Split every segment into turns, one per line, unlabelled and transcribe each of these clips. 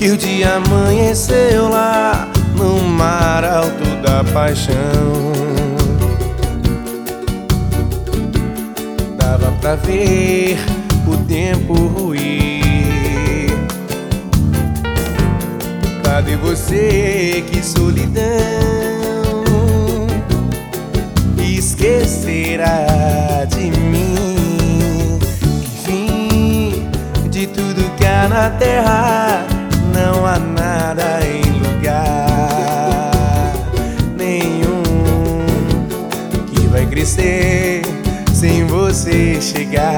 que o dia amanheceu lá no mar alto da paixão. Dava pra ver o tempo ruir. Cadê você? Que solidão esquecerá de mim. Que fim de tudo que há na terra, não há nada em lugar nenhum que vai crescer sem você chegar.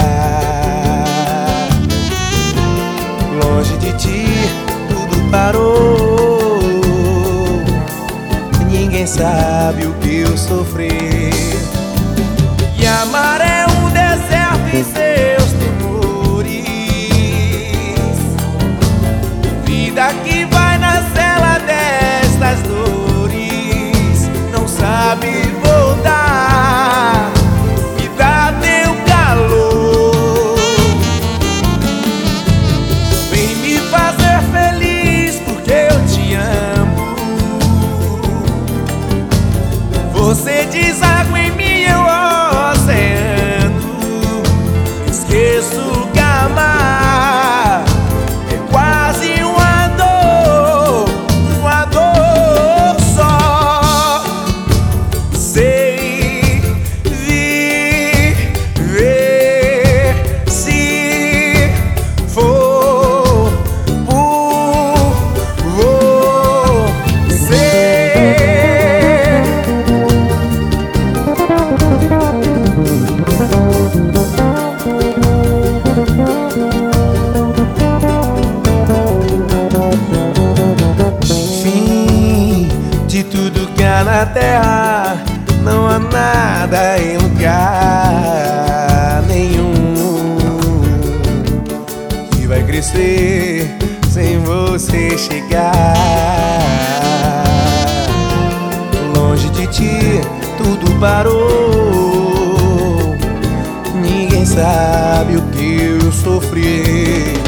Longe de ti tudo parou, ninguém sabe o que eu sofri. E amar é um deserto em seus temores, vida que vai na cela destas dores, não sabe voltar. Me dá teu calor, vem me fazer feliz porque eu te amo. Você deságua em mim, eu oceano. Esqueço que amar é quase uma dor só. Sei viver se for por você. De tudo que há na terra, não há nada em lugar nenhum que vai crescer sem você chegar. Longe de ti tudo parou, ninguém sabe o que eu sofri.